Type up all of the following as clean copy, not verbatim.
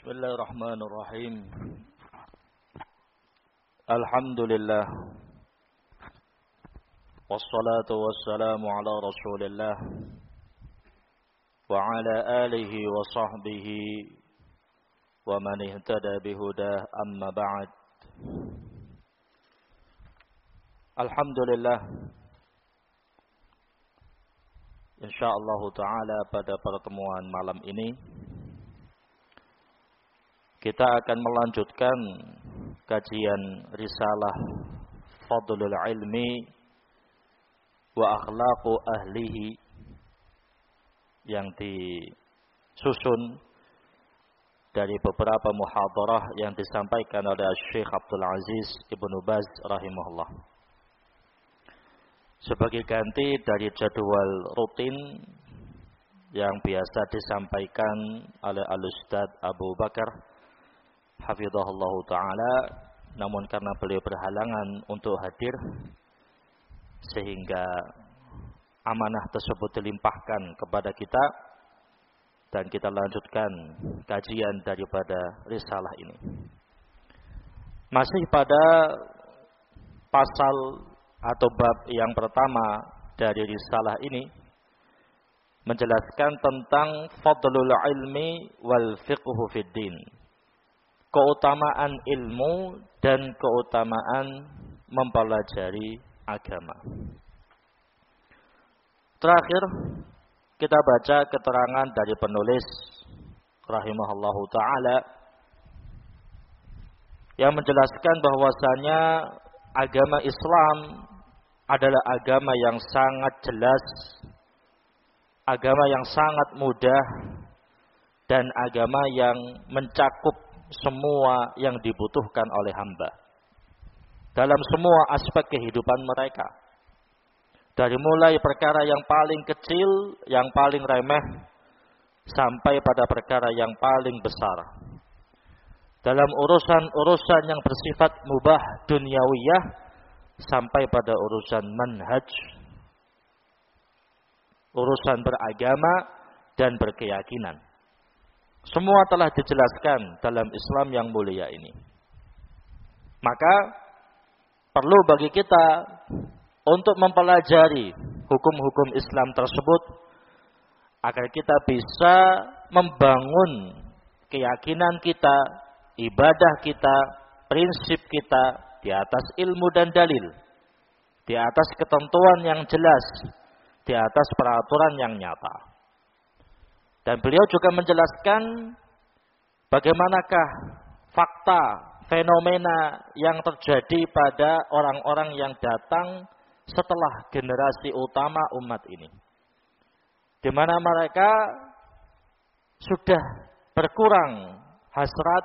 Bismillahirrahmanirrahim. Alhamdulillah. Wassalatu wassalamu ala Rasulillah wa ala alihi wa sahbihi wa man ihtada bihudah, amma ba'd. Alhamdulillah. Insyaallah taala pada pertemuan malam ini kita akan melanjutkan kajian risalah Fadlul Ilmi wa Akhlaqu Ahlihi yang disusun dari beberapa muhadarah yang disampaikan oleh Syekh Abdul Aziz Ibnu Baz rahimahullah. Sebagai ganti dari jadwal rutin yang biasa disampaikan oleh Al-Ustaz Abu Bakar hafizahullah ta'ala, namun karena beliau berhalangan untuk hadir sehingga amanah tersebut dilimpahkan kepada kita dan kita lanjutkan kajian daripada risalah ini. Masih pada pasal atau bab yang pertama dari risalah ini menjelaskan tentang fadlul ilmi wal fiqhu fid din. Keutamaan ilmu dan keutamaan mempelajari agama. Terakhir kita baca keterangan dari penulis rahimahullahu taala yang menjelaskan bahwasanya agama Islam adalah agama yang sangat jelas, agama yang sangat mudah, dan agama yang mencakup semua yang dibutuhkan oleh hamba dalam semua aspek kehidupan mereka, dari mulai perkara yang paling kecil, yang paling remeh, sampai pada perkara yang paling besar. Dalam urusan-urusan yang bersifat mubah duniawiyah sampai pada urusan manhaj, urusan beragama dan berkeyakinan. Semua telah dijelaskan dalam Islam yang mulia ini. Maka perlu bagi kita untuk mempelajari hukum-hukum Islam tersebut agar kita bisa membangun keyakinan kita, ibadah kita, prinsip kita di atas ilmu dan dalil, di atas ketentuan yang jelas, di atas peraturan yang nyata. Dan beliau juga menjelaskan bagaimanakah fakta, fenomena yang terjadi pada orang-orang yang datang setelah generasi utama umat ini. Di mana mereka sudah berkurang hasrat,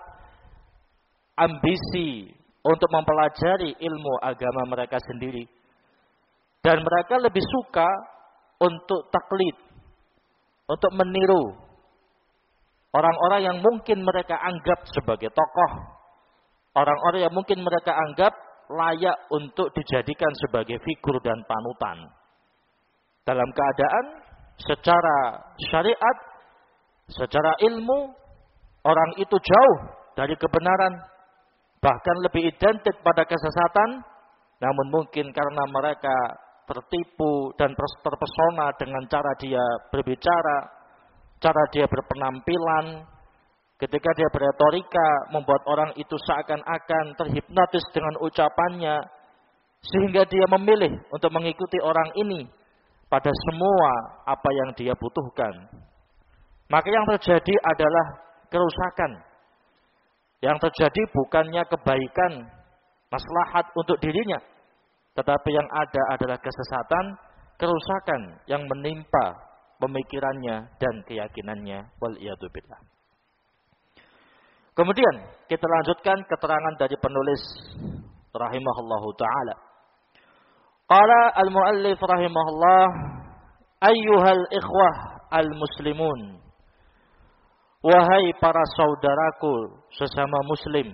ambisi untuk mempelajari ilmu agama mereka sendiri. Dan mereka lebih suka untuk taklid, untuk meniru orang-orang yang mungkin mereka anggap sebagai tokoh, orang-orang yang mungkin mereka anggap layak untuk dijadikan sebagai figur dan panutan. Dalam keadaan secara syariat, secara ilmu, orang itu jauh dari kebenaran, bahkan lebih identik pada kesesatan, namun mungkin karena mereka tertipu dan terpesona dengan cara dia berbicara, cara dia berpenampilan, ketika dia berretorika, membuat orang itu seakan-akan terhipnotis dengan ucapannya, sehingga dia memilih untuk mengikuti orang ini pada semua apa yang dia butuhkan. Maka yang terjadi adalah kerusakan. Yang terjadi bukannya kebaikan, maslahat untuk dirinya, tetapi yang ada adalah kesesatan, kerusakan yang menimpa pemikirannya dan keyakinannya. Waliyadzubillah. Kemudian kita lanjutkan keterangan dari penulis rahimahullahu ta'ala. Qala al-muallif rahimahullah, ayyuhal ikhwah al-muslimun, wahai para saudaraku sesama muslim,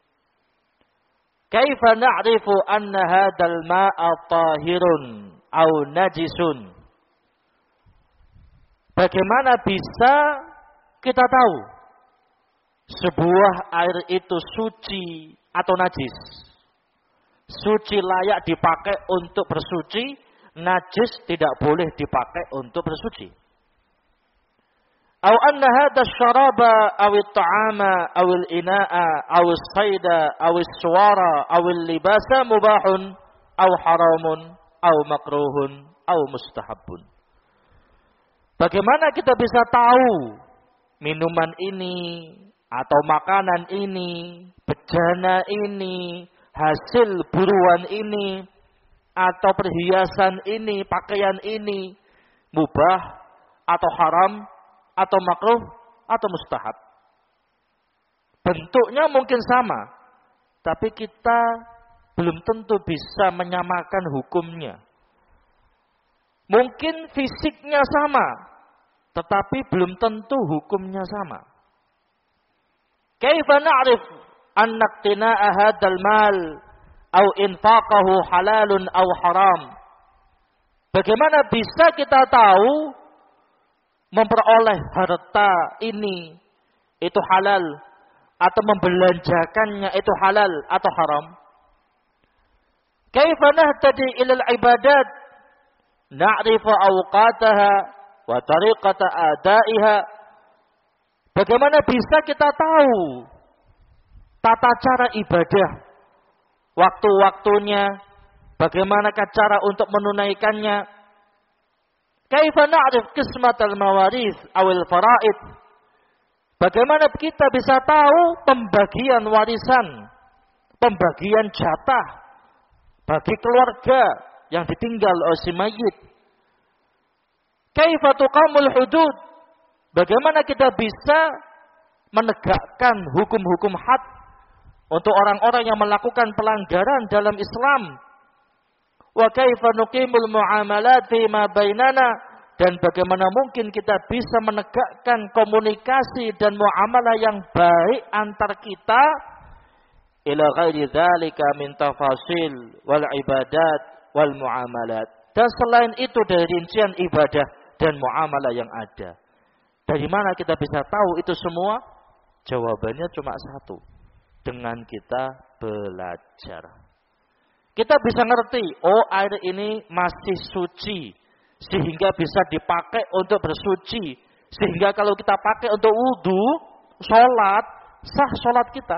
kaifa na'rifu anna hadzal ma'a tahirun aw najisun? Bagaimana bisa kita tahu sebuah air itu suci atau najis. Suci layak dipakai untuk bersuci, najis tidak boleh dipakai untuk bersuci. Aw anna hadha asy-syaraba aw at-ta'ama aw al-ina'a aw as-sayda aw as-suwara aw al-libasa mubahun aw haramun aw makruhun aw mustahabun. Bagaimana kita bisa tahu minuman ini atau makanan ini, bejana ini, hasil buruan ini, atau perhiasan ini, pakaian ini, mubah atau haram, atau makruh, atau mustahab. Bentuknya mungkin sama, tapi kita belum tentu bisa menyamakan hukumnya. Mungkin fisiknya sama, tetapi belum tentu hukumnya sama. Kaifa na'rif anna iqtina'a hadzal mal aw infaqahu halalun aw haram? Bagaimana bisa kita tahu memperoleh harta ini itu halal atau membelanjakannya itu halal atau haram? Kaifa nahtadi ila al-ibadat na'rifu awqataha wa tariqata adaiha? Bagaimana bisa kita tahu tata cara ibadah, waktu-waktunya, bagaimanakah cara untuk menunaikannya? Kaifa na'rif qismatal mawaris awil faraid? Bagaimana kita bisa tahu pembagian warisan, pembagian jatah bagi keluarga yang ditinggal oleh si mayit? Kaifa tuqamul hudud? Bagaimana kita bisa menegakkan hukum-hukum had untuk orang-orang yang melakukan pelanggaran dalam Islam? Wa kaifa nuqimul muamalat fi ma bainana? Dan bagaimana mungkin kita bisa menegakkan komunikasi dan muamalah yang baik antar kita? Ila ghairi dzalika min tafasil wal ibadat wal muamalat. Dan selain itu dari rincian ibadah dan muamalah yang ada. Dari mana kita bisa tahu itu semua? Jawabannya cuma satu. Dengan kita belajar. Kita bisa ngerti, oh air ini masih suci. Sehingga bisa dipakai untuk bersuci. Sehingga kalau kita pakai untuk wudu, sholat, sah sholat kita.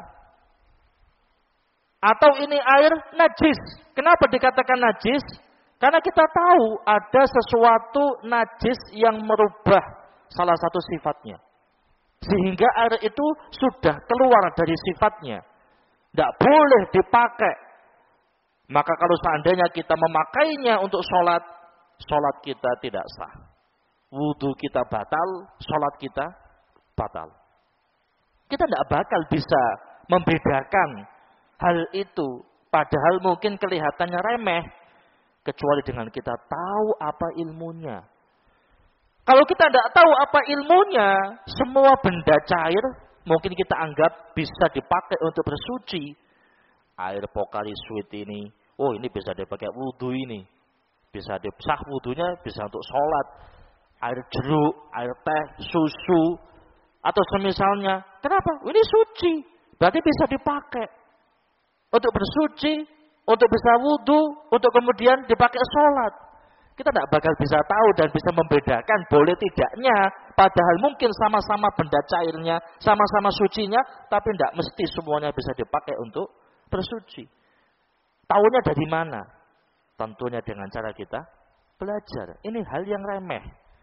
Atau ini air najis. Kenapa dikatakan najis? Karena kita tahu ada sesuatu najis yang merubah salah satu sifatnya. Sehingga air itu sudah keluar dari sifatnya. Tidak boleh dipakai. Maka kalau seandainya kita memakainya untuk sholat, sholat kita tidak sah. Wudu kita batal, sholat kita batal. Kita tidak bakal bisa membedakan hal itu. Padahal mungkin kelihatannya remeh. Kecuali dengan kita tahu apa ilmunya. Kalau kita tidak tahu apa ilmunya, semua benda cair mungkin kita anggap bisa dipakai untuk bersuci. Air Pocari Sweat ini, oh ini bisa dipakai wudhu ini. Bisa disah wudhunya, bisa untuk sholat. Air jeruk, air teh, susu, atau semisalnya. Kenapa? Ini suci, berarti bisa dipakai. Untuk bersuci, untuk bisa wudhu, untuk kemudian dipakai sholat. Kita tidak bakal bisa tahu dan bisa membedakan boleh tidaknya. Padahal mungkin sama-sama benda cairnya, sama-sama sucinya, tapi tidak mesti semuanya bisa dipakai untuk bersuci. Tahunya dari mana? Tentunya dengan cara kita belajar. Ini hal yang remeh.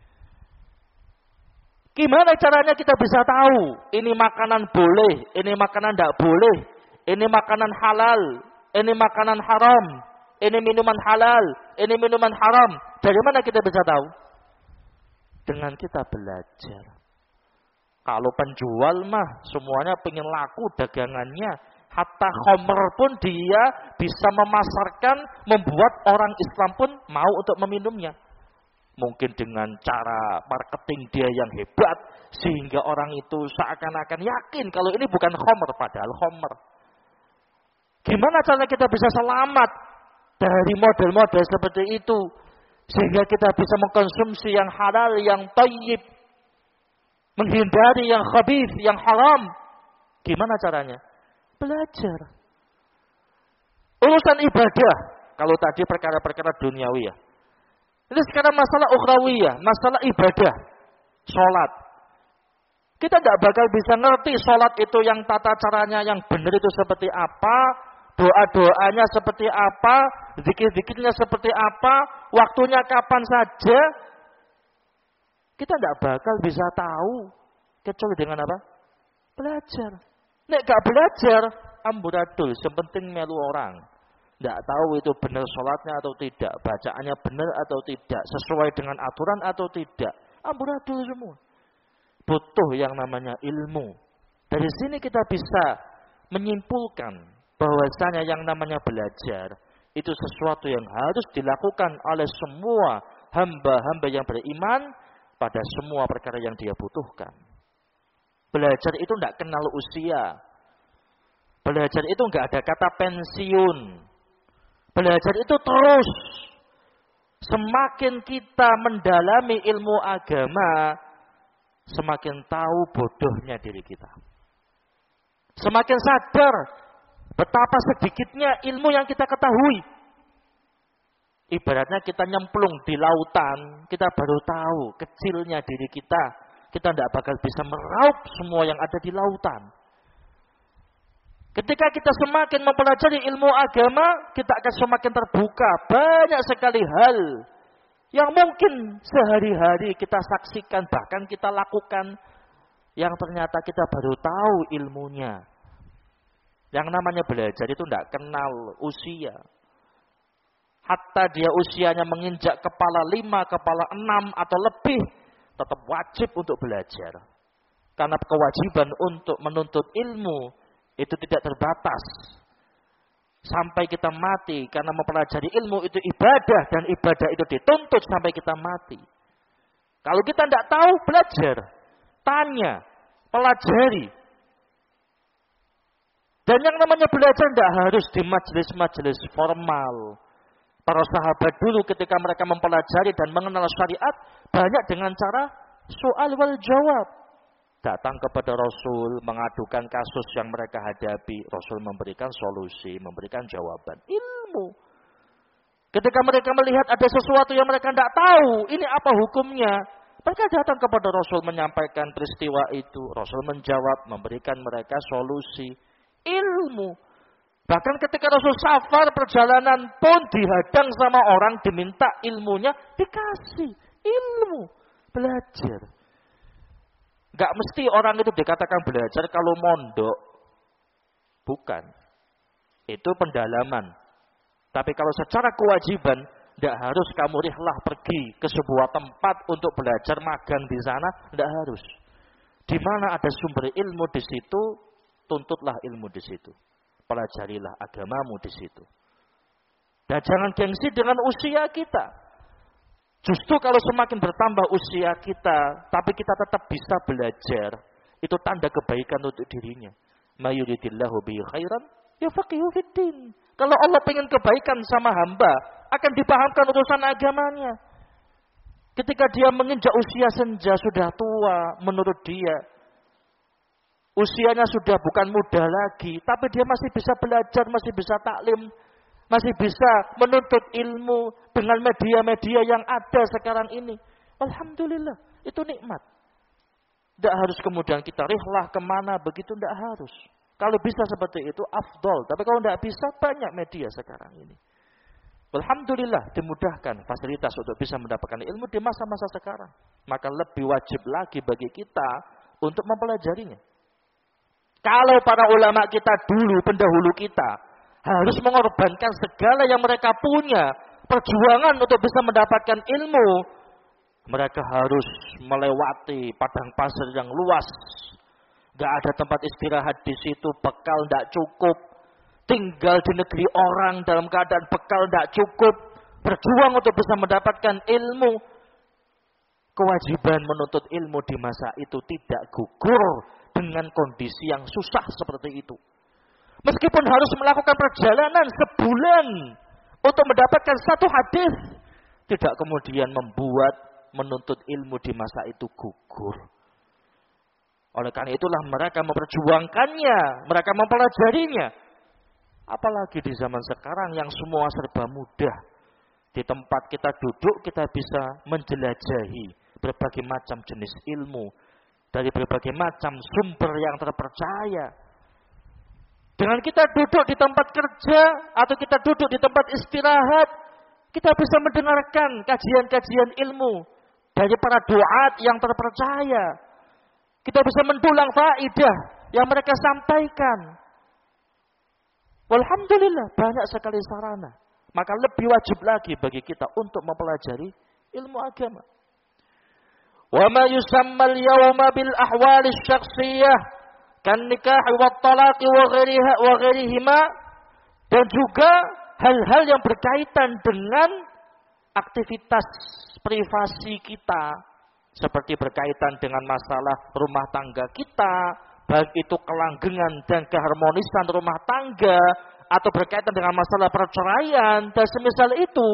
Gimana caranya kita bisa tahu? Ini makanan boleh, ini makanan tidak boleh, ini makanan halal, ini makanan haram. Ini minuman halal, ini minuman haram. Dari mana kita bisa tahu? Dengan kita belajar. Kalau penjual mah semuanya pengen laku dagangannya. Hatta khomer pun dia bisa memasarkan, membuat orang Islam pun mau untuk meminumnya. Mungkin dengan cara marketing dia yang hebat. Sehingga orang itu seakan-akan yakin kalau ini bukan khomer, padahal khomer. Gimana caranya kita bisa selamat dari model-model seperti itu, sehingga kita bisa mengkonsumsi yang halal, yang thayyib, menghindari yang khabith, yang haram, Gimana caranya? Belajar. Urusan ibadah. Kalau tadi perkara-perkara duniawi ya. Ini sekarang masalah ukhrawiyah, masalah ibadah. Sholat. Kita tidak bakal bisa ngerti sholat itu yang tata caranya yang benar itu seperti apa. Doa-doanya seperti apa. Zikir-zikirnya seperti apa. Waktunya kapan saja. Kita tidak bakal bisa tahu. Kecuali dengan apa? Belajar. Nek gak belajar, amburadul. Sepenting melu orang. Tidak tahu itu benar sholatnya atau tidak. Bacaannya benar atau tidak. Sesuai dengan aturan atau tidak. Amburadul semua. Butuh yang namanya ilmu. Dari sini kita bisa menyimpulkan bahwasanya yang namanya belajar itu sesuatu yang harus dilakukan oleh semua hamba-hamba yang beriman pada semua perkara yang dia butuhkan. Belajar itu tidak kenal usia. Belajar itu nggak ada kata pensiun. Belajar itu terus. Semakin kita mendalami ilmu agama, semakin tahu bodohnya diri kita. Semakin sadar betapa sedikitnya ilmu yang kita ketahui. Ibaratnya kita nyemplung di lautan, kita baru tahu kecilnya diri kita. Kita tidak bakal bisa meraup semua yang ada di lautan. Ketika kita semakin mempelajari ilmu agama, kita akan semakin terbuka. Banyak sekali hal yang mungkin sehari-hari kita saksikan, bahkan kita lakukan, yang ternyata kita baru tahu ilmunya. Yang namanya belajar itu tidak kenal usia. Hatta dia usianya menginjak kepala 5, kepala 6 atau lebih, tetap wajib untuk belajar. Karena kewajiban untuk menuntut ilmu itu tidak terbatas sampai kita mati, karena mempelajari ilmu itu ibadah dan ibadah itu dituntut sampai kita mati. Kalau kita tidak tahu, belajar, tanya, pelajari. Dan yang namanya belajar tidak harus di majelis-majelis formal. Para sahabat dulu ketika mereka mempelajari dan mengenal syariat, banyak dengan cara soal wal jawab. Datang kepada Rasul, mengadukan kasus yang mereka hadapi. Rasul memberikan solusi, memberikan jawaban. Ilmu. Ketika mereka melihat ada sesuatu yang mereka tidak tahu, ini apa hukumnya? Mereka datang kepada Rasul menyampaikan peristiwa itu. Rasul menjawab, memberikan mereka solusi. Ilmu. Bahkan ketika Rasul safar perjalanan pun dihadang sama orang, diminta ilmunya, dikasih. Ilmu. Belajar. Gak mesti orang itu dikatakan belajar kalau mondok. Bukan. Itu pendalaman. Tapi kalau secara kewajiban, tidak harus kamu rihlah pergi ke sebuah tempat untuk belajar magang di sana. Tidak harus. Di mana ada sumber ilmu di situ, tuntutlah ilmu di situ. Pelajarilah agamamu di situ. Dan jangan gengsi dengan usia kita. Justru kalau semakin bertambah usia kita, tapi kita tetap bisa belajar, itu tanda kebaikan untuk dirinya. Mayuridillahu bihi khairan yafaqihu fiddin. Kalau Allah pengen kebaikan sama hamba, akan dipahamkan urusan agamanya. Ketika dia menginjak usia senja, sudah tua menurut dia, usianya sudah bukan muda lagi, tapi dia masih bisa belajar, masih bisa taklim, masih bisa menuntut ilmu dengan media-media yang ada sekarang ini. Alhamdulillah, itu nikmat. Tidak harus kemudian kita rihlah kemana, begitu tidak harus. Kalau bisa seperti itu, afdol. Tapi kalau tidak bisa, banyak media sekarang ini. Alhamdulillah, dimudahkan fasilitas untuk bisa mendapatkan ilmu di masa-masa sekarang. Maka lebih wajib lagi bagi kita untuk mempelajarinya. Kalau para ulama kita dulu, pendahulu kita, harus mengorbankan segala yang mereka punya, perjuangan untuk bisa mendapatkan ilmu. Mereka harus melewati padang pasir yang luas. Gak ada tempat istirahat di situ, bekal tidak cukup. Tinggal di negeri orang dalam keadaan bekal tidak cukup. Berjuang untuk bisa mendapatkan ilmu. Kewajiban menuntut ilmu di masa itu tidak gugur dengan kondisi yang susah seperti itu. Meskipun harus melakukan perjalanan sebulan untuk mendapatkan satu hadis, tidak kemudian membuat menuntut ilmu di masa itu gugur. Oleh karena itulah mereka memperjuangkannya, mereka mempelajarinya. Apalagi di zaman sekarang yang semua serba mudah. Di tempat kita duduk kita bisa menjelajahi berbagai macam jenis ilmu dari berbagai macam sumber yang terpercaya. Dengan kita duduk di tempat kerja atau kita duduk di tempat istirahat, kita bisa mendengarkan kajian-kajian ilmu dari para duat yang terpercaya. Kita bisa mendulang faedah yang mereka sampaikan. Walhamdulillah banyak sekali sarana. Maka lebih wajib lagi bagi kita untuk mempelajari ilmu agama. Wa ma yusamma al-yawma bil ahwal asy-syakhsiyah kan nikah wa talaq wa ghairihima, dan juga hal-hal yang berkaitan dengan aktivitas privasi kita seperti berkaitan dengan masalah rumah tangga kita, baik itu kelanggengan dan keharmonisan rumah tangga atau berkaitan dengan masalah perceraian dan semisal itu.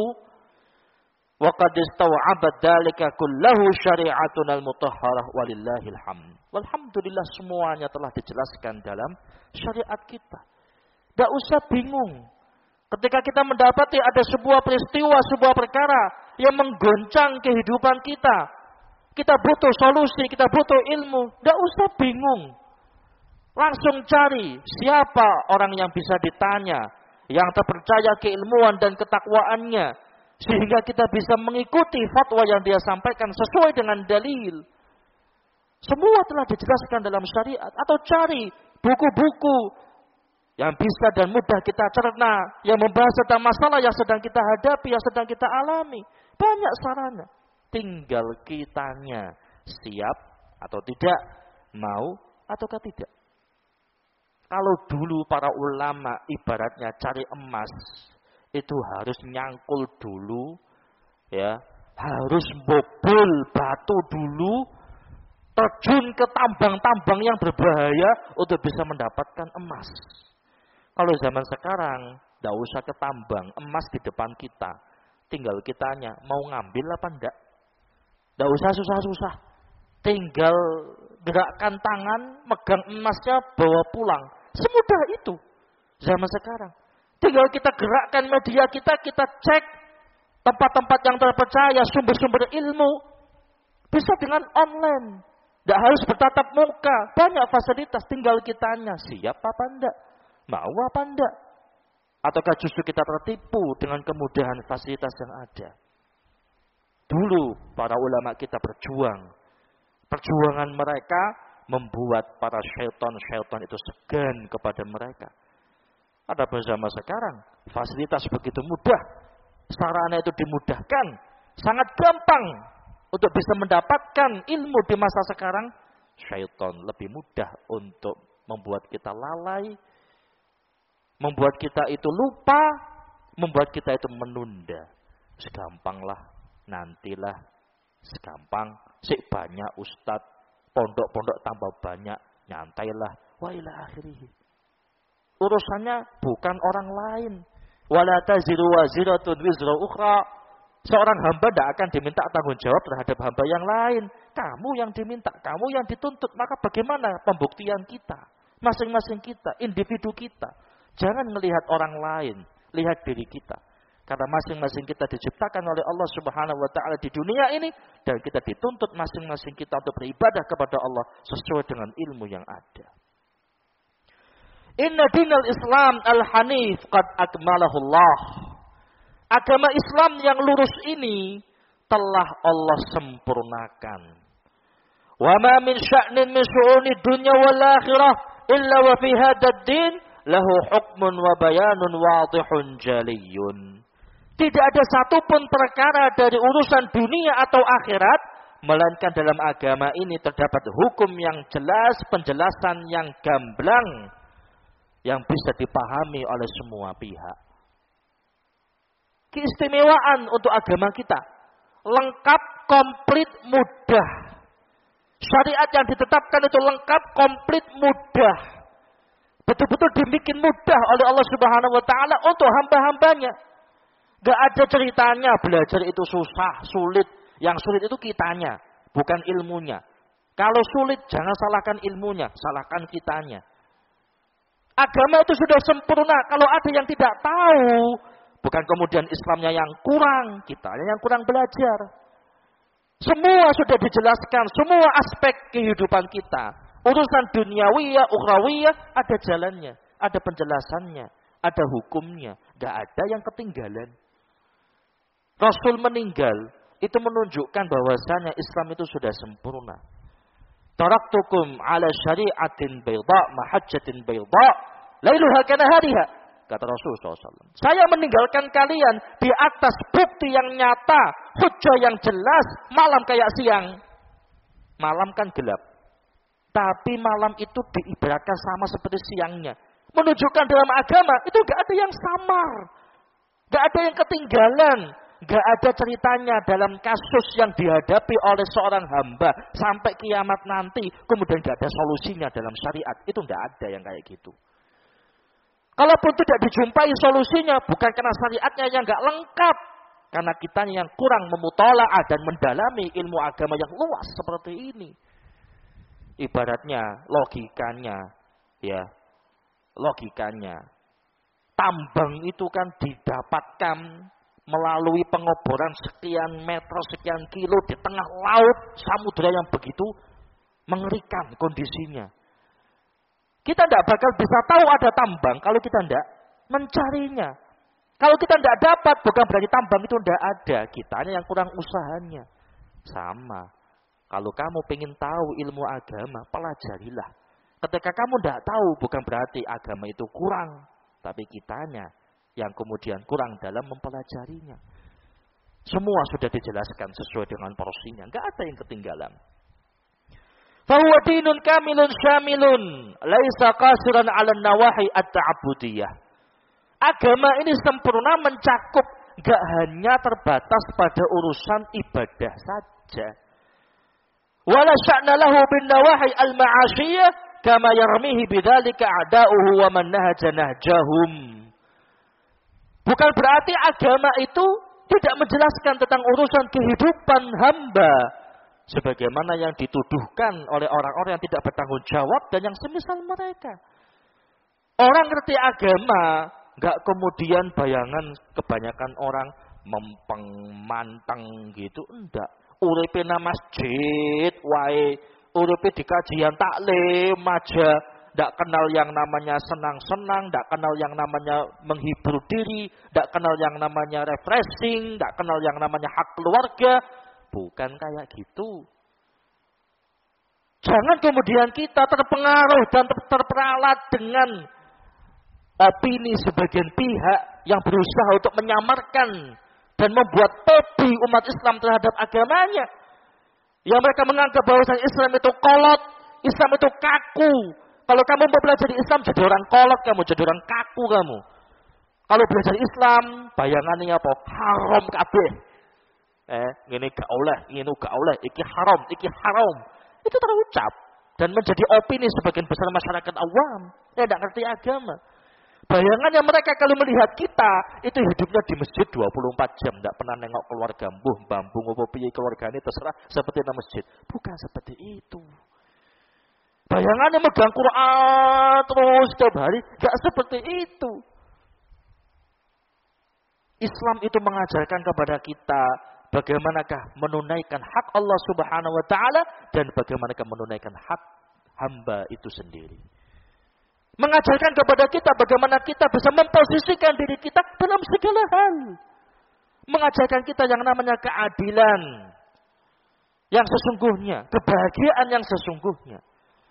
Wa qad istaw'abat dzalika kullahu syari'atunal mutahharah walillahil hamd. Walhamdulillah semuanya telah dijelaskan dalam syariat kita. Tidak usah bingung. Ketika kita mendapati ada sebuah peristiwa, sebuah perkara yang menggoncang kehidupan kita, kita butuh solusi, kita butuh ilmu. Tidak usah bingung. Langsung cari siapa orang yang bisa ditanya, yang terpercaya keilmuan dan ketakwaannya, sehingga kita bisa mengikuti fatwa yang dia sampaikan sesuai dengan dalil. Semua telah dijelaskan dalam syariat. Atau cari buku-buku yang bisa dan mudah kita cerna, yang membahas tentang masalah yang sedang kita hadapi, yang sedang kita alami. Banyak sarana. Tinggal kitanya siap atau tidak, mau ataukah tidak. Kalau dulu para ulama ibaratnya cari emas, itu harus nyangkul dulu, ya, harus bobol batu dulu, terjun ke tambang-tambang yang berbahaya untuk bisa mendapatkan emas. Kalau zaman sekarang, tidak usah ke tambang, emas di depan kita, tinggal kitanya mau ngambil apa enggak. Tidak usah susah-susah, tinggal gerakkan tangan, megang emasnya, bawa pulang. Semudah itu zaman sekarang. Tinggal kita gerakkan media kita cek tempat-tempat yang terpercaya, sumber-sumber ilmu. Bisa dengan online. Tidak harus bertatap muka. Banyak fasilitas, tinggal kitanya siap apa enggak, mau apa enggak. Ataukah justru kita tertipu dengan kemudahan fasilitas yang ada. Dulu para ulama kita berjuang. Perjuangan mereka membuat para syaitan-syaitan itu segan kepada mereka. Ada bersama sekarang, fasilitas begitu mudah, sarana itu dimudahkan, sangat gampang untuk bisa mendapatkan ilmu di masa sekarang. Syaitan lebih mudah untuk membuat kita lalai, membuat kita itu lupa, membuat kita itu menunda. Segampanglah, nantilah, segampang, sik banyak ustadz, pondok-pondok tambah banyak, nyantailah, wa ila akhirih. Urusannya bukan orang lain. Wala taziru waziratun wizra ukhra. Seorang hamba tidak akan diminta tanggung jawab terhadap hamba yang lain. Kamu yang diminta, kamu yang dituntut. Maka bagaimana pembuktian kita? Masing-masing kita, individu kita. Jangan melihat orang lain, lihat diri kita. Karena masing-masing kita diciptakan oleh Allah Subhanahu wa taala di dunia ini, dan kita dituntut masing-masing kita untuk beribadah kepada Allah sesuai dengan ilmu yang ada. Inna dinal Islam al-hanif qad akmalahullah. Agama Islam yang lurus ini telah Allah sempurnakan. Wa ma min sya'nin min syu'uni dunya wal akhirah illa wa fi hadzal din lahu hukmun wa bayanun wadihun jaliyun. Tidak ada satupun perkara dari urusan dunia atau akhirat, melainkan dalam agama ini terdapat hukum yang jelas, penjelasan yang gamblang, yang bisa dipahami oleh semua pihak. Keistimewaan untuk agama kita, lengkap, komplit, mudah. Syariat yang ditetapkan itu lengkap, komplit, mudah. Betul-betul dibikin mudah oleh Allah Subhanahu wa taala untuk hamba-hambanya. Gak ada ceritanya belajar itu susah, sulit. Yang sulit itu kitanya, bukan ilmunya. Kalau sulit jangan salahkan ilmunya, salahkan kitanya. Agama itu sudah sempurna. Kalau ada yang tidak tahu, bukan kemudian Islamnya yang kurang, kitanya yang kurang belajar. Semua sudah dijelaskan, semua aspek kehidupan kita. Urusan duniawiyah, ukhrawiyah, ada jalannya, ada penjelasannya, ada hukumnya. Gak ada yang ketinggalan. Rasul meninggal, itu menunjukkan bahwasanya Islam itu sudah sempurna. Taraktukum ala syari'atin bayda, mahajjatin bayda, lailuha kanahariha. Kata Rasulullah SAW. Saya meninggalkan kalian di atas bukti yang nyata, hujjah yang jelas, malam kayak siang. Malam kan gelap. Tapi malam itu diibaratkan sama seperti siangnya. Menunjukkan dalam agama itu gak ada yang samar. Gak ada yang ketinggalan. Gak ada ceritanya dalam kasus yang dihadapi oleh seorang hamba sampai kiamat nanti, kemudian gak ada solusinya dalam syariat. Itu gak ada yang kayak gitu. Kalaupun tidak dijumpai solusinya, bukan karena syariatnya yang gak lengkap. Karena kitanya yang kurang memutola'ah dan mendalami ilmu agama yang luas seperti ini. Ibaratnya, logikanya. Tambang itu kan didapatkan melalui pengoboran sekian meter, sekian kilo di tengah laut, samudera yang begitu mengerikan kondisinya. Kita tidak bakal bisa tahu ada tambang kalau kita tidak mencarinya. Kalau kita tidak dapat, bukan berarti tambang itu tidak ada. Kitanya yang kurang usahanya. Sama. Kalau kamu ingin tahu ilmu agama, pelajarilah. Ketika kamu tidak tahu, bukan berarti agama itu kurang. Tapi kitanya yang kemudian kurang dalam mempelajarinya. Semua sudah dijelaskan sesuai dengan porsinya. Enggak ada yang ketinggalan. Fahuwa dinun kamilun syamilun. Laisa qasiran ala nawahi at-ta'abudiyah. Agama ini sempurna mencakup. Enggak hanya terbatas pada urusan ibadah saja. Wala sya'na lahu bin nawahi al-ma'asiyah. Kama yarmihi bidzalika a'da'uhu wa man nahaja nahjahum. Bukan berarti agama itu tidak menjelaskan tentang urusan kehidupan hamba. Sebagaimana yang dituduhkan oleh orang-orang yang tidak bertanggung jawab dan yang semisal mereka. Orang ngerti agama, gak kemudian bayangan kebanyakan orang mempeng, manteng gitu. Enggak. Uripe nang masjid, wae. Uripe di kajian taklim aja. Tidak kenal yang namanya senang-senang, tidak kenal yang namanya menghibur diri, tidak kenal yang namanya refreshing, tidak kenal yang namanya hak keluarga. Bukan kayak gitu. Jangan kemudian kita terpengaruh dan terperalat dengan opini sebagian pihak yang berusaha untuk menyamarkan dan membuat topi umat Islam terhadap agamanya. Yang mereka menganggap bahwa Islam itu kolot, Islam itu kaku. Kalau kamu mau belajar Islam, jadi orang kolot kamu, jadi orang kaku kamu. Kalau belajar Islam, bayangannya apa? Haram kabeh. Ini gak oleh, ini gak oleh, iki haram, iki haram. Itu terucap dan menjadi opini sebagian besar masyarakat awam yang tidak ngerti agama. Bayangannya mereka kalau melihat kita, itu hidupnya di masjid 24 jam, tidak pernah nengok keluarga, bambu ngopo piye keluargane terserah seperti di masjid. Bukan seperti itu. Bayangannya megang Quran terus setiap hari. Gak seperti itu. Islam itu mengajarkan kepada kita bagaimanakah menunaikan hak Allah Subhanahu wa taala dan bagaimanakah menunaikan hak hamba itu sendiri. Mengajarkan kepada kita bagaimana kita bisa memposisikan diri kita dalam segala hal. Mengajarkan kita yang namanya keadilan yang sesungguhnya, kebahagiaan yang sesungguhnya.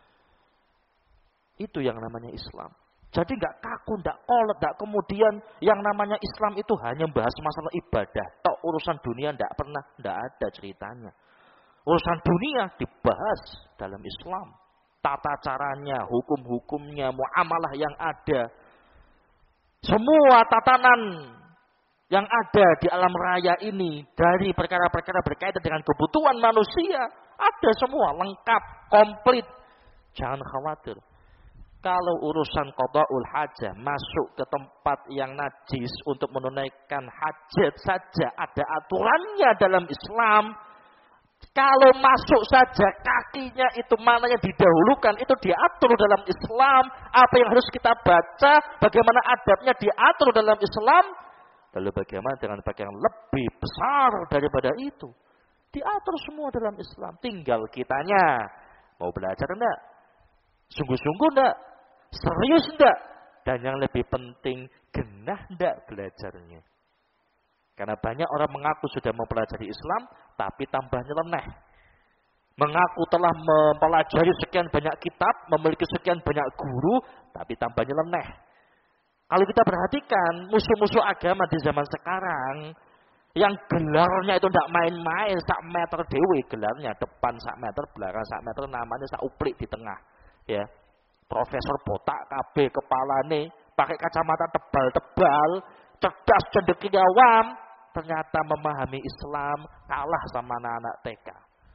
Itu yang namanya Islam. Jadi nggak kaku, nggak kolot, nggak kemudian yang namanya Islam itu hanya bahas masalah ibadah. Tok urusan dunia nggak ada ceritanya. Urusan dunia dibahas dalam Islam. Tata caranya, hukum-hukumnya, muamalah yang ada. Semua tatanan yang ada di alam raya ini dari perkara-perkara berkaitan dengan kebutuhan manusia ada semua, lengkap, komplit. Jangan khawatir. Kalau urusan qada'ul hajah masuk ke tempat yang najis untuk menunaikan hajat saja ada aturannya dalam Islam, Kalau masuk saja kakinya itu mana yang didahulukan, itu diatur dalam Islam. Apa yang harus kita baca, bagaimana adabnya diatur dalam Islam. Lalu bagaimana dengan pakaian yang lebih besar daripada itu? Diatur semua dalam Islam. Tinggal kitanya, mau belajar enggak? Sungguh-sungguh enggak? Serius enggak? Dan yang lebih penting, genah enggak belajarnya? Karena banyak orang mengaku sudah mempelajari Islam, tapi tambahnya leneh. Mengaku telah mempelajari sekian banyak kitab, memiliki sekian banyak guru, tapi tambahnya leneh. Kalau kita perhatikan, musuh-musuh agama di zaman sekarang, yang gelarnya itu tidak main-main, sak meter dewe gelarnya, depan sak meter, belakang sak meter, namanya sak uplik di tengah. Ya, Profesor botak KB kepalane, pakai kacamata tebal-tebal, cerdas cendekiawan. Ternyata memahami Islam kalah sama anak-anak TK.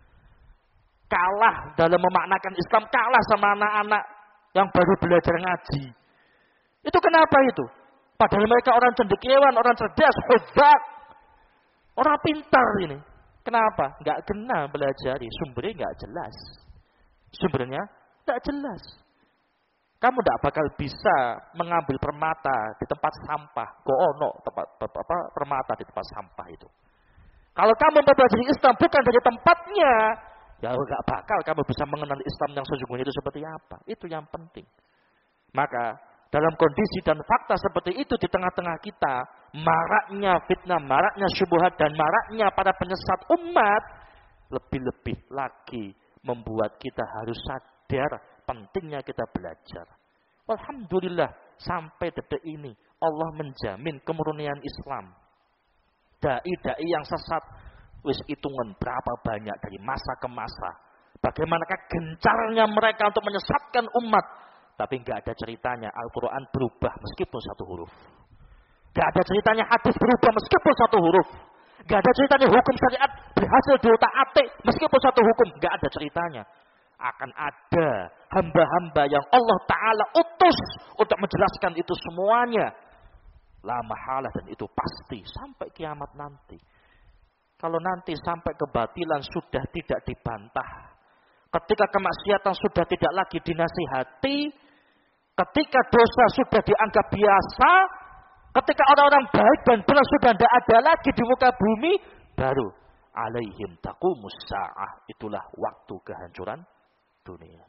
Kalah dalam memaknakan Islam, kalah sama anak-anak yang baru belajar ngaji. Itu kenapa itu? Padahal mereka orang cendekiawan, orang cerdas, hudzaq, orang pintar ini. Kenapa? Enggak kena belajari, sumbernya enggak jelas. Sumbernya enggak jelas. Kamu tidak bakal bisa mengambil permata di tempat sampah. Permata di tempat sampah itu. Kalau kamu mempelajari Islam bukan dari tempatnya, ya nggak bakal kamu bisa mengenal Islam yang sesungguhnya itu seperti apa. Itu yang penting. Maka dalam kondisi dan fakta seperti itu di tengah-tengah kita, maraknya fitnah, maraknya syubhat dan maraknya para penyesat umat, lebih-lebih lagi membuat kita harus sadar pentingnya kita belajar. Alhamdulillah sampai detik ini Allah menjamin kemurnian Islam. Dai-dai yang sesat wis hitungan berapa banyak dari masa ke masa. Bagaimanakah gencarnya mereka untuk menyesatkan umat. Tapi enggak ada ceritanya Al-Quran berubah meskipun satu huruf. Enggak ada ceritanya hadis berubah meskipun satu huruf. Enggak ada ceritanya hukum syariat berhasil diutak-atik meskipun satu hukum. Enggak ada ceritanya. Akan ada hamba-hamba yang Allah Ta'ala utus untuk menjelaskan itu semuanya. La mahalah, dan itu pasti sampai kiamat nanti. Kalau nanti sampai kebatilan sudah tidak dibantah, ketika kemaksiatan sudah tidak lagi dinasihati, ketika dosa sudah dianggap biasa, ketika orang-orang baik dan benar sudah tidak ada lagi di muka bumi, baru alaihim taqumus sa'ah, itulah waktu kehancuran dunia.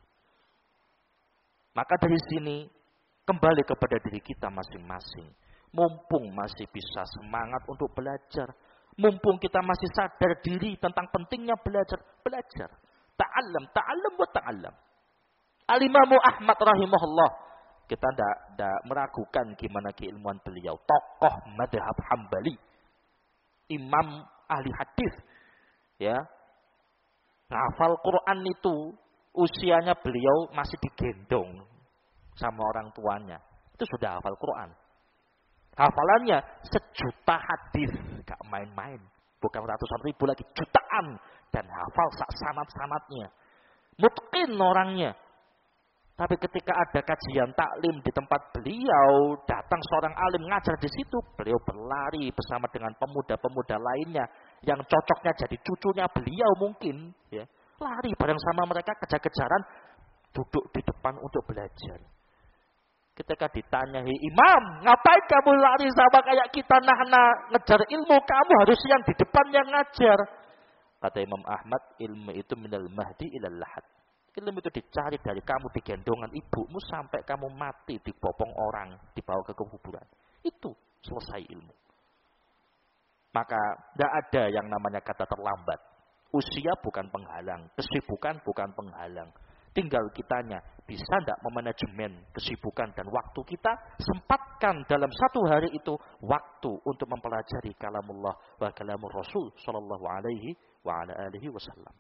Maka dari sini kembali kepada diri kita masing-masing. Mumpung masih bisa semangat untuk belajar, mumpung kita masih sadar diri tentang pentingnya belajar. Ta'allam wa ta'allam. Al-Imam Ahmad rahimahullah, kita tidak meragukan gimana keilmuan beliau, tokoh madhab Hambali, imam ahli hadis, ya, ngafal Quran itu usianya beliau masih digendong sama orang tuanya. Itu sudah hafal Quran. Hafalannya sejuta hadis, gak main-main. Bukan ratusan ribu lagi, jutaan. Dan hafal sak sanad-sanadnya. Mutqin orangnya. Tapi ketika ada kajian taklim di tempat beliau, datang seorang alim ngajar di situ, beliau berlari bersama dengan pemuda-pemuda lainnya yang cocoknya jadi cucunya beliau mungkin, ya. Lari bareng sama mereka, kejar-kejaran, duduk di depan untuk belajar. Ketika ditanya, "Hei imam, ngapain kamu lari sama kayak kita ngejar ilmu? Kamu harus yang di depan yang ngajar." Kata Imam Ahmad, ilmu itu minal mahdi ilal lahad. Ilmu itu dicari dari kamu di gendongan ibumu sampai kamu mati dibopong orang, dibawa ke kuburan. Itu selesai ilmu. Maka tidak ada yang namanya kata terlambat. Usia bukan penghalang, kesibukan bukan penghalang. Tinggal kitanya bisa tidak memanajemen kesibukan dan waktu kita, sempatkan dalam satu hari itu waktu untuk mempelajari kalamullah wa kalamur Rasul sallallahu alaihi wa ala alihi wasallam.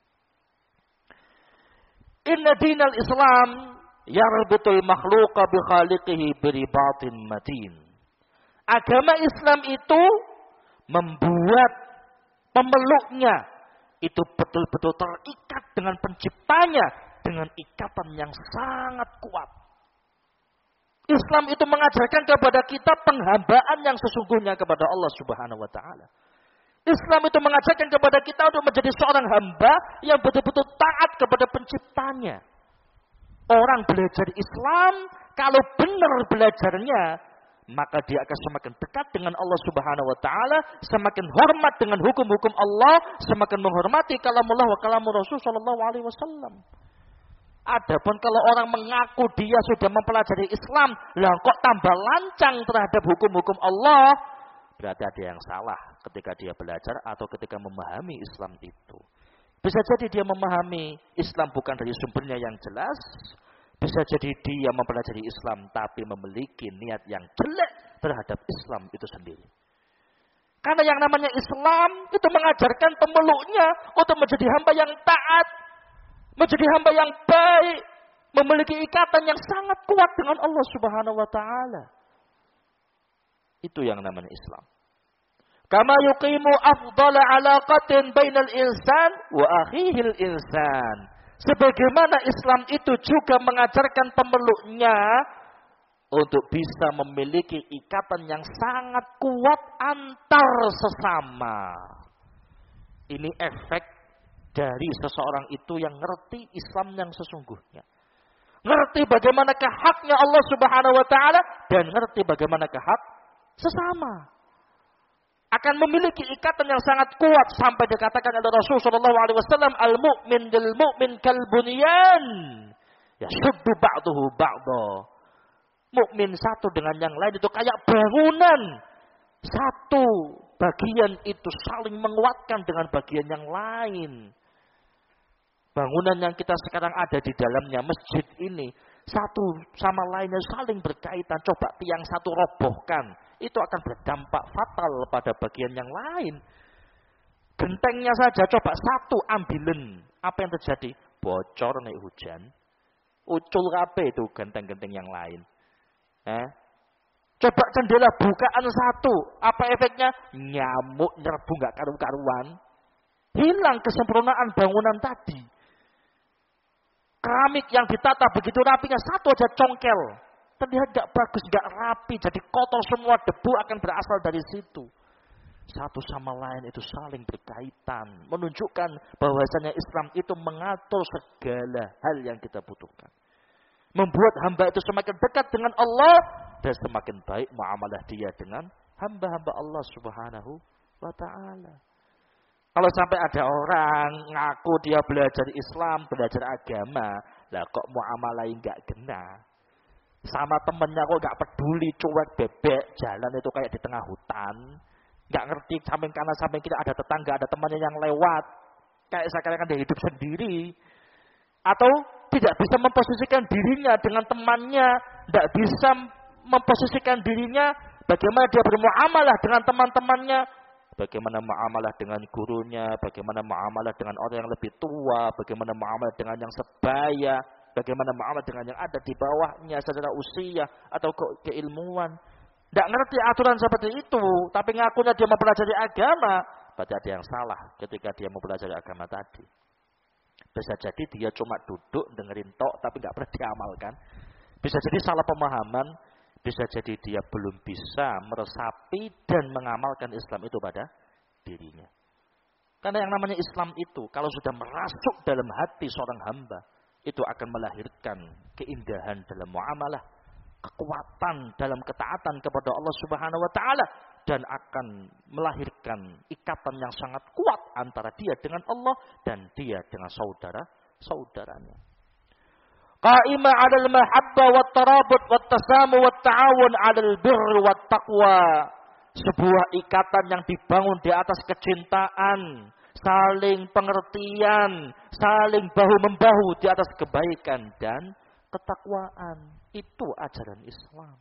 Inna dinal Islam yarbitul makhluqa bi khaliqihi biribatin matin. Agama Islam itu membuat pemeluknya itu betul-betul terikat dengan penciptanya dengan ikatan yang sangat kuat. Islam itu mengajarkan kepada kita penghambaan yang sesungguhnya kepada Allah Subhanahu wa taala. Islam itu mengajarkan kepada kita untuk menjadi seorang hamba yang betul-betul taat kepada penciptanya. Orang belajar Islam, kalau benar belajarnya, maka dia akan semakin dekat dengan Allah Subhanahu wa taala, semakin hormat dengan hukum-hukum Allah, semakin menghormati kalamullah wa kalamur Rasul sallallahu alaihi wasallam. Adapun kalau orang mengaku dia sudah mempelajari Islam, lah kok tambah lancang terhadap hukum-hukum Allah, berarti ada yang salah ketika dia belajar atau ketika memahami Islam itu. Bisa jadi dia memahami Islam bukan dari sumbernya yang jelas. Bisa jadi dia mempelajari Islam tapi memiliki niat yang jelek terhadap Islam itu sendiri. Karena yang namanya Islam itu mengajarkan pemeluknya untuk menjadi hamba yang taat, menjadi hamba yang baik, memiliki ikatan yang sangat kuat dengan Allah Subhanahu wa taala. Itu yang namanya Islam. Kama yuqimu afdala alaqatin bainal insan wa akhihil insan. Sebagaimana Islam itu juga mengajarkan pemeluknya untuk bisa memiliki ikatan yang sangat kuat antar sesama. Ini efek dari seseorang itu yang ngerti Islam yang sesungguhnya. Ngerti bagaimanakah haknya Allah Subhanahu wa taala dan ngerti bagaimanakah hak sesama. Akan memiliki ikatan yang sangat kuat sampai dikatakan oleh Rasul sallallahu alaihi wasallam, al-mu'min lil mu'min kal bunyan yashuddu ba'dahu ba'dha. Mukmin satu dengan yang lain itu kayak bangunan. Satu bagian itu saling menguatkan dengan bagian yang lain. Bangunan yang kita sekarang ada di dalamnya, masjid ini, satu sama lainnya saling berkaitan. Coba tiang satu robohkan, itu akan berdampak fatal pada bagian yang lain. Gentengnya saja, coba satu ambilen, apa yang terjadi? Bocor naik hujan, ucul kabeh itu genteng-genteng yang lain. Coba jendela bukaan satu, apa efeknya? Nyamuk nyerbu nggak karu-karuan. Hilang kesempurnaan bangunan tadi. Keramik yang ditata begitu rapinya, satu aja congkel. Terlihat gak bagus, gak rapi, jadi kotor semua, debu akan berasal dari situ. Satu sama lain itu saling berkaitan. Menunjukkan bahwasanya Islam itu mengatur segala hal yang kita butuhkan. Membuat hamba itu semakin dekat dengan Allah, dan semakin baik muamalah dia dengan hamba-hamba Allah Subhanahu wa ta'ala. Kalau sampai ada orang ngaku dia belajar Islam, belajar agama, lah kok muamalahnya nggak kena. Sama temennya kok nggak peduli, cuek bebek, jalan itu kayak di tengah hutan. Nggak ngerti samping kanan samping kiri ada tetangga, ada temannya yang lewat. Kayak seakan-akan dia hidup sendiri. Atau tidak bisa memposisikan dirinya dengan temannya, tidak bisa memposisikan dirinya bagaimana dia bermuamalah dengan teman-temannya. Bagaimana muamalah dengan gurunya, bagaimana muamalah dengan orang yang lebih tua, bagaimana muamalah dengan yang sebaya, bagaimana muamalah dengan yang ada di bawahnya secara usia atau keilmuan. Tidak ngerti aturan seperti itu, tapi ngakunya dia mempelajari agama, berarti ada yang salah ketika dia mempelajari agama tadi. Bisa jadi dia cuma duduk dengerin tok, tapi nggak pernah diamalkan. Bisa jadi salah pemahaman. Bisa jadi dia belum bisa meresapi dan mengamalkan Islam itu pada dirinya. Karena yang namanya Islam itu, kalau sudah merasuk dalam hati seorang hamba, itu akan melahirkan keindahan dalam muamalah, kekuatan dalam ketaatan kepada Allah Subhanahu wa ta'ala, dan akan melahirkan ikatan yang sangat kuat antara dia dengan Allah dan dia dengan saudara-saudaranya. Qa'ima 'alal mahabbah wat tarabut wat tasamu wat ta'awun 'alal birri wat taqwa. Sebuah ikatan yang dibangun di atas kecintaan, saling pengertian, saling bahu-membahu di atas kebaikan dan ketakwaan. Itu ajaran Islam.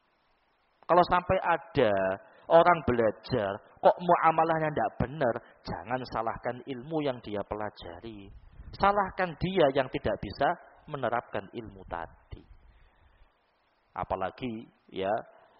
Kalau sampai ada orang belajar kok muamalahnya tidak benar, jangan salahkan ilmu yang dia pelajari. Salahkan dia yang tidak bisa menerapkan ilmu tadi. Apalagi ya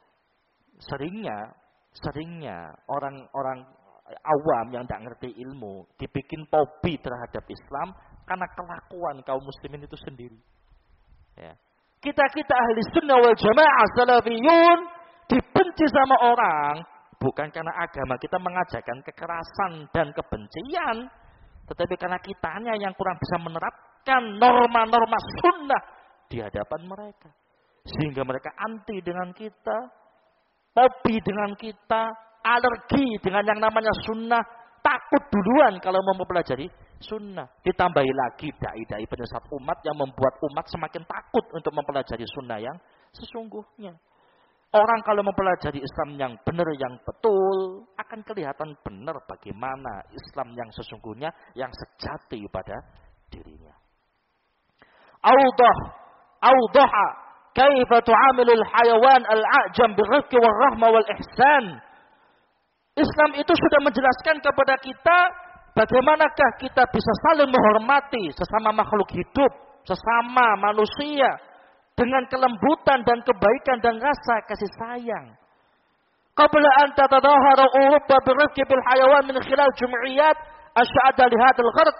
seringnya orang-orang awam yang tidak ngerti ilmu dibikin fobi terhadap Islam karena kelakuan kaum muslimin itu sendiri. Ya. Kita ahli sunnah wal jamaah salafiyun dibenci sama orang Bukan karena agama kita mengajarkan kekerasan dan kebencian, tetapi karena kitanya yang kurang bisa menerapkan norma-norma sunnah di hadapan mereka. Sehingga mereka anti dengan kita, hobi dengan kita, alergi dengan yang namanya sunnah, takut duluan kalau mau mempelajari sunnah. Ditambahi lagi dai-dai penyesat umat yang membuat umat semakin takut untuk mempelajari sunnah yang sesungguhnya. Orang kalau mempelajari Islam yang benar, yang betul, akan kelihatan benar bagaimana Islam yang sesungguhnya, yang sejati pada dirinya. Awdaha kaifa tu'amilul hayawan al-a'jam birrifqi wal-rahma wal-ihsan. Islam itu sudah menjelaskan kepada kita bagaimanakah kita bisa saling menghormati sesama makhluk hidup, sesama manusia, dengan kelembutan dan kebaikan dan rasa kasih sayang. Qabla an tatadahara Urupa birrifqi bil hayawan min khilal jum'iyat asy'ada li hadzal gharq.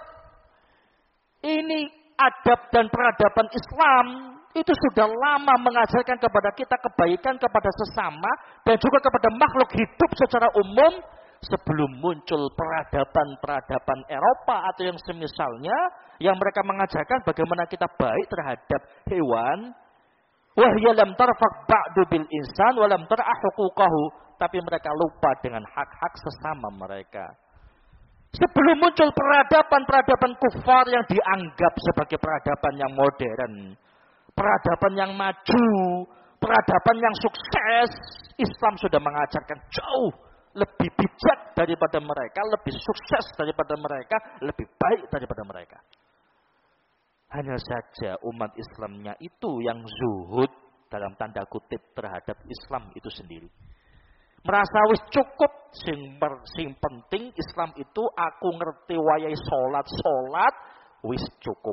Ini adab dan peradaban Islam itu sudah lama mengajarkan kepada kita kebaikan kepada sesama dan juga kepada makhluk hidup secara umum sebelum muncul peradaban-peradaban Eropa atau yang semisalnya yang mereka mengajarkan bagaimana kita baik terhadap hewan. Wahya lam tarfaq ba'du bil insan wa lam tar'ah huquqahu, tapi mereka lupa dengan hak-hak sesama mereka. Sebelum muncul peradaban-peradaban kufar yang dianggap sebagai peradaban yang modern, peradaban yang maju, peradaban yang sukses, Islam sudah mengajarkan jauh lebih bijak daripada mereka, lebih sukses daripada mereka, lebih baik daripada mereka. Hanya saja umat Islamnya itu yang zuhud dalam tanda kutip terhadap Islam itu sendiri. Merasa wis cukup, sing penting Islam itu aku ngerti wayai salat wis cukup.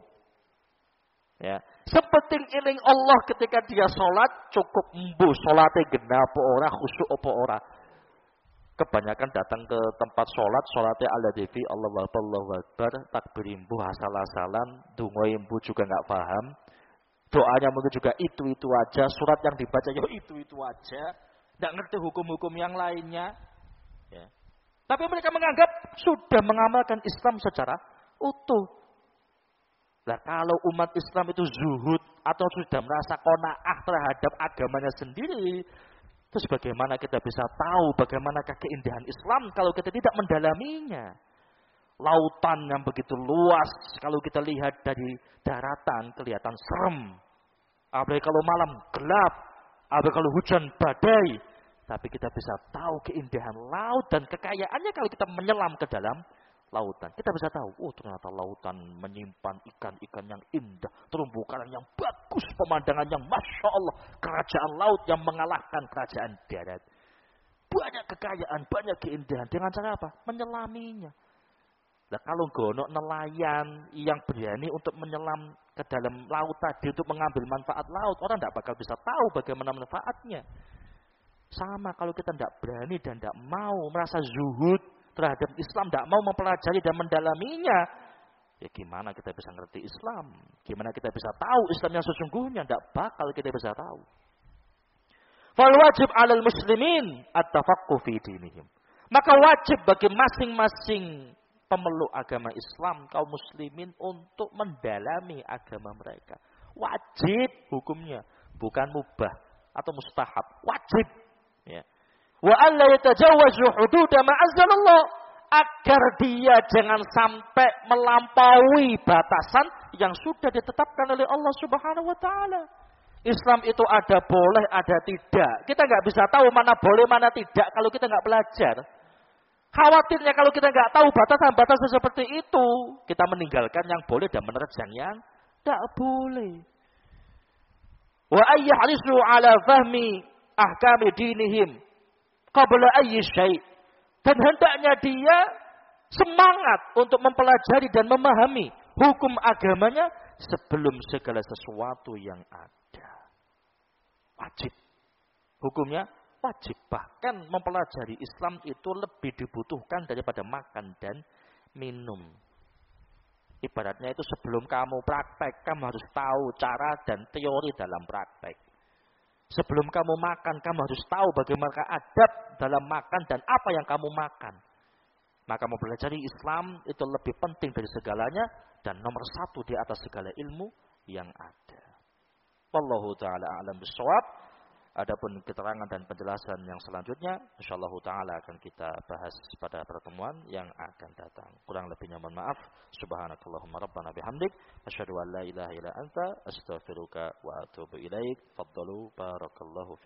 Ya, sepenting eling Allah ketika dia salat cukup mbuh salate genah apa ora, khusyuk apa ora. Kebanyakan datang ke tempat sholatnya ala devi Allahu Akbar, takbir imbuh, asal-asalan, donga imbuh juga nggak paham, doanya mungkin juga itu aja, surat yang dibaca ya itu aja, nggak ngerti hukum-hukum yang lainnya. Ya. Tapi mereka menganggap sudah mengamalkan Islam secara utuh. Nah, kalau umat Islam itu zuhud atau sudah merasa qanaah terhadap agamanya sendiri, terus bagaimana kita bisa tahu bagaimanakah keindahan Islam kalau kita tidak mendalaminya? Lautan yang begitu luas, kalau kita lihat dari daratan kelihatan serem. Apalagi kalau malam gelap, apalagi kalau hujan badai. Tapi kita bisa tahu keindahan laut dan kekayaannya kalau kita menyelam ke dalam lautan. Kita bisa tahu, oh ternyata lautan menyimpan ikan-ikan yang indah, terumbu karang yang bagus, pemandangan yang Masya Allah, kerajaan laut yang mengalahkan kerajaan darat. Banyak kekayaan, banyak keindahan. Dengan cara apa? Menyelaminya. Nah, kalau gono nelayan yang berani untuk menyelam ke dalam laut tadi untuk mengambil manfaat laut, orang tidak bakal bisa tahu bagaimana manfaatnya. Sama kalau kita tidak berani dan tidak mau merasa zuhud terhadap Islam, tidak mau mempelajari dan mendalaminya, ya gimana kita bisa ngerti Islam? Gimana kita bisa tahu Islam yang sesungguhnya? Tidak bakal kita bisa tahu. Fal wajib 'alal muslimin at-tafaqquh fi dinihim. Maka wajib bagi masing-masing pemeluk agama Islam, kaum muslimin untuk mendalami agama mereka. Wajib hukumnya, bukan mubah atau mustahab. Wajib. Ya. Wa alla yatajawwazu hududa ma anzalallah, agar dia jangan sampai melampaui batasan yang sudah ditetapkan oleh Allah Subhanahu wa taala. Islam itu ada boleh, ada tidak. Kita nggak bisa tahu mana boleh, mana tidak kalau kita nggak belajar. Khawatirnya kalau kita nggak tahu batasan-batasan seperti itu, kita meninggalkan yang boleh dan menerjang yang tidak boleh. Wa ayyahrisu ala fahmi ahkami dinihim qabla ayyi syai'. Dan hendaknya dia semangat untuk mempelajari dan memahami hukum agamanya sebelum segala sesuatu yang ada. Wajib. Hukumnya wajib. Bahkan mempelajari Islam itu lebih dibutuhkan daripada makan dan minum. Ibaratnya itu sebelum kamu praktek, kamu harus tahu cara dan teori dalam praktek. Sebelum kamu makan, kamu harus tahu bagaimana adab dalam makan dan apa yang kamu makan. Maka mempelajari Islam itu lebih penting dari segalanya dan nomor satu di atas segala ilmu yang ada. Wallahu ta'ala a'lam bishawab. Adapun keterangan dan penjelasan yang selanjutnya, insyaallah taala akan kita bahas pada pertemuan yang akan datang. Kurang lebihnya mohon maaf. Subhanakallahumma rabbana bihamdik, asyhadu an la ilaha illa anta, astaghfiruka wa atubu ilaik. Faddalu barakallahu